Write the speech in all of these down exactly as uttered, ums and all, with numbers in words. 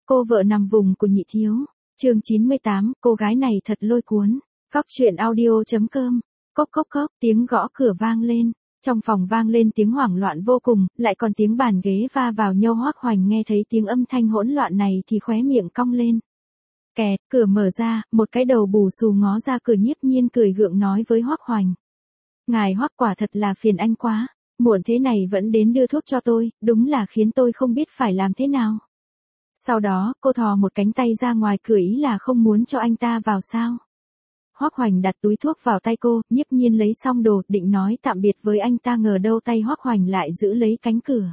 Cô vợ nằm vùng của nhị thiếu. Chương chín mươi tám, cô gái này thật lôi cuốn. Cóc truyện audio.com. Cốc cốc cốc, tiếng gõ cửa vang lên. Trong phòng vang lên tiếng hoảng loạn vô cùng, lại còn tiếng bàn ghế va vào nhau. Hoắc Hoành nghe thấy tiếng âm thanh hỗn loạn này thì khóe miệng cong lên. Kẹt, cửa mở ra, một cái đầu bù xù ngó ra cửa. Nhiếp Nhiên cười gượng nói với Hoắc Hoành. Ngài Hoắc, quả thật là phiền anh quá, muộn thế này vẫn đến đưa thuốc cho tôi, đúng là khiến tôi không biết phải làm thế nào. Sau đó, cô thò một cánh tay ra ngoài cửa, ý là không muốn cho anh ta vào sao. Hoắc Hoành đặt túi thuốc vào tay cô, Nhiếp Nhiên lấy xong đồ, định nói tạm biệt với anh ta, ngờ đâu tay Hoắc Hoành lại giữ lấy cánh cửa.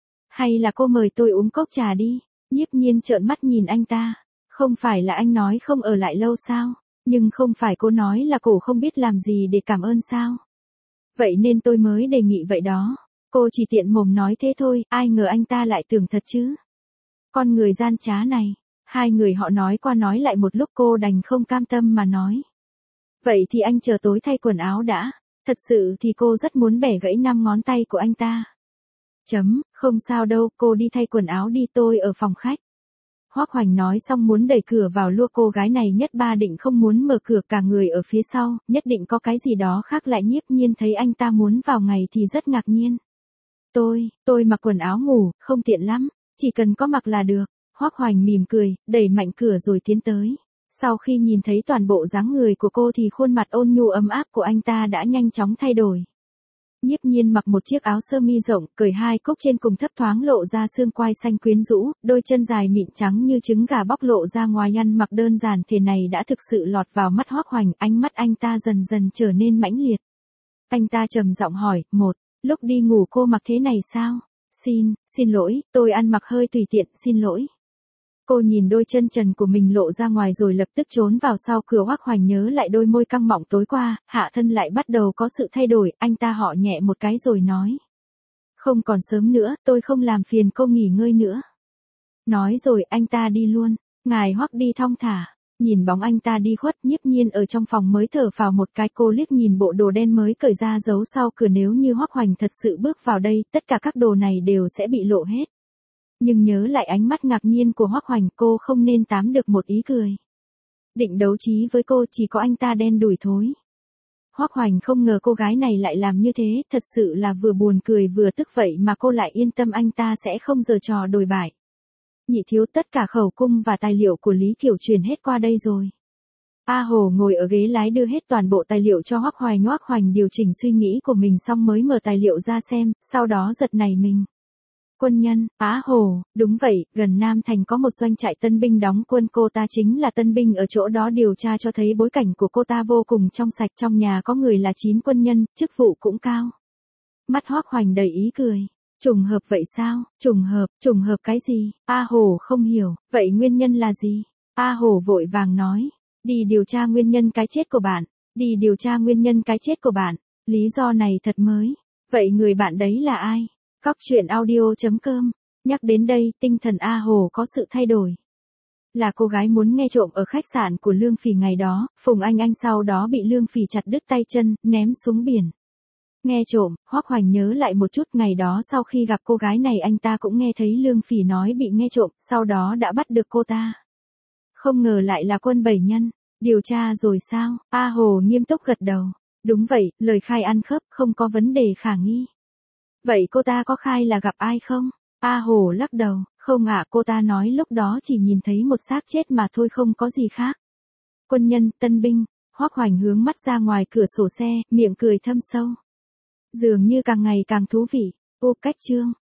Hay là cô mời tôi uống cốc trà đi? Nhiếp Nhiên trợn mắt nhìn anh ta. Không phải là anh nói không ở lại lâu sao? Nhưng không phải cô nói là cổ không biết làm gì để cảm ơn sao? Vậy nên tôi mới đề nghị vậy đó. Cô chỉ tiện mồm nói thế thôi, ai ngờ anh ta lại tưởng thật chứ. Con người gian trá này. Hai người họ nói qua nói lại một lúc, cô đành không cam tâm mà nói. Vậy thì anh chờ tối thay quần áo đã. Thật sự thì cô rất muốn bẻ gãy năm ngón tay của anh ta. Chấm, không sao đâu, cô đi thay quần áo đi, tôi ở phòng khách. Hoắc Hoành nói xong muốn đẩy cửa vào lua, cô gái này nhất ba định không muốn mở cửa, cả người ở phía sau, nhất định có cái gì đó khác lại. Nhiếp Nhiên thấy anh ta muốn vào ngày thì rất ngạc nhiên. Tôi, tôi mặc quần áo ngủ, không tiện lắm, chỉ cần có mặc là được. Hoắc Hoành mỉm cười, đẩy mạnh cửa rồi tiến tới. Sau khi nhìn thấy toàn bộ dáng người của cô thì khuôn mặt ôn nhu ấm áp của anh ta đã nhanh chóng thay đổi. Nhiếp Nhiên mặc một chiếc áo sơ mi rộng, cởi hai cúc trên cùng thấp thoáng lộ ra xương quai xanh quyến rũ, đôi chân dài mịn trắng như trứng gà bóc lộ ra ngoài. Ăn mặc đơn giản thế này đã thực sự lọt vào mắt Hoắc Hoành, ánh mắt anh ta dần dần trở nên mãnh liệt. Anh ta trầm giọng hỏi, một, lúc đi ngủ cô mặc thế này sao? Xin, xin lỗi, tôi ăn mặc hơi tùy tiện, xin lỗi. Cô nhìn đôi chân trần của mình lộ ra ngoài rồi lập tức trốn vào sau cửa. Hoắc Hoành nhớ lại đôi môi căng mọng tối qua, hạ thân lại bắt đầu có sự thay đổi, anh ta họ nhẹ một cái rồi nói. Không còn sớm nữa, tôi không làm phiền cô nghỉ ngơi nữa. Nói rồi anh ta đi luôn, ngài Hoắc đi thong thả. Nhìn bóng anh ta đi khuất, Nhiếp Nhiên ở trong phòng mới thở phào một cái. Cô liếc nhìn bộ đồ đen mới cởi ra giấu sau cửa, nếu như Hoắc Hoành thật sự bước vào đây, tất cả các đồ này đều sẽ bị lộ hết. Nhưng nhớ lại ánh mắt ngạc nhiên của Hoắc Hoành, cô không nên tám được một ý cười. Định đấu trí với cô chỉ có anh ta đen đủi thôi. Hoắc Hoành không ngờ cô gái này lại làm như thế, thật sự là vừa buồn cười vừa tức, vậy mà cô lại yên tâm anh ta sẽ không giở trò đồi bại. Nhị thiếu, tất cả khẩu cung và tài liệu của Lý Kiểu truyền hết qua đây rồi. A Hồ ngồi ở ghế lái đưa hết toàn bộ tài liệu cho Hoắc Hoành. Hoắc Hoành điều chỉnh suy nghĩ của mình xong mới mở tài liệu ra xem, sau đó giật nảy mình. Quân nhân, Á Hồ, đúng vậy, gần Nam Thành có một doanh trại tân binh đóng quân, cô ta chính là tân binh ở chỗ đó. Điều tra cho thấy bối cảnh của cô ta vô cùng trong sạch, trong nhà có người là chín quân nhân, chức vụ cũng cao. Mắt Hoắc Hoành đầy ý cười. Trùng hợp vậy sao? Trùng hợp, trùng hợp cái gì? A Hồ không hiểu, vậy nguyên nhân là gì? A Hồ vội vàng nói, đi điều tra nguyên nhân cái chết của bạn, đi điều tra nguyên nhân cái chết của bạn, lý do này thật mới. Vậy người bạn đấy là ai? Cóc truyện audio.com. Nhắc đến đây, tinh thần A Hồ có sự thay đổi. Là cô gái muốn nghe trộm ở khách sạn của Lương Phỉ ngày đó, Phùng Anh Anh sau đó bị Lương Phỉ chặt đứt tay chân, ném xuống biển. Nghe trộm, Hoắc Hoành nhớ lại một chút, ngày đó sau khi gặp cô gái này anh ta cũng nghe thấy Lương Phỉ nói bị nghe trộm, sau đó đã bắt được cô ta. Không ngờ lại là Quân Bảy Nhân. Điều tra rồi sao? A Hồ nghiêm túc gật đầu. Đúng vậy, lời khai ăn khớp, không có vấn đề khả nghi. Vậy cô ta có khai là gặp ai không? A Hồ lắc đầu, không ạ, cô ta nói lúc đó chỉ nhìn thấy một xác chết mà thôi, không có gì khác. Quân nhân, tân binh. Hoắc Hoành hướng mắt ra ngoài cửa sổ xe, miệng cười thâm sâu. Dường như càng ngày càng thú vị. Ô cách chương.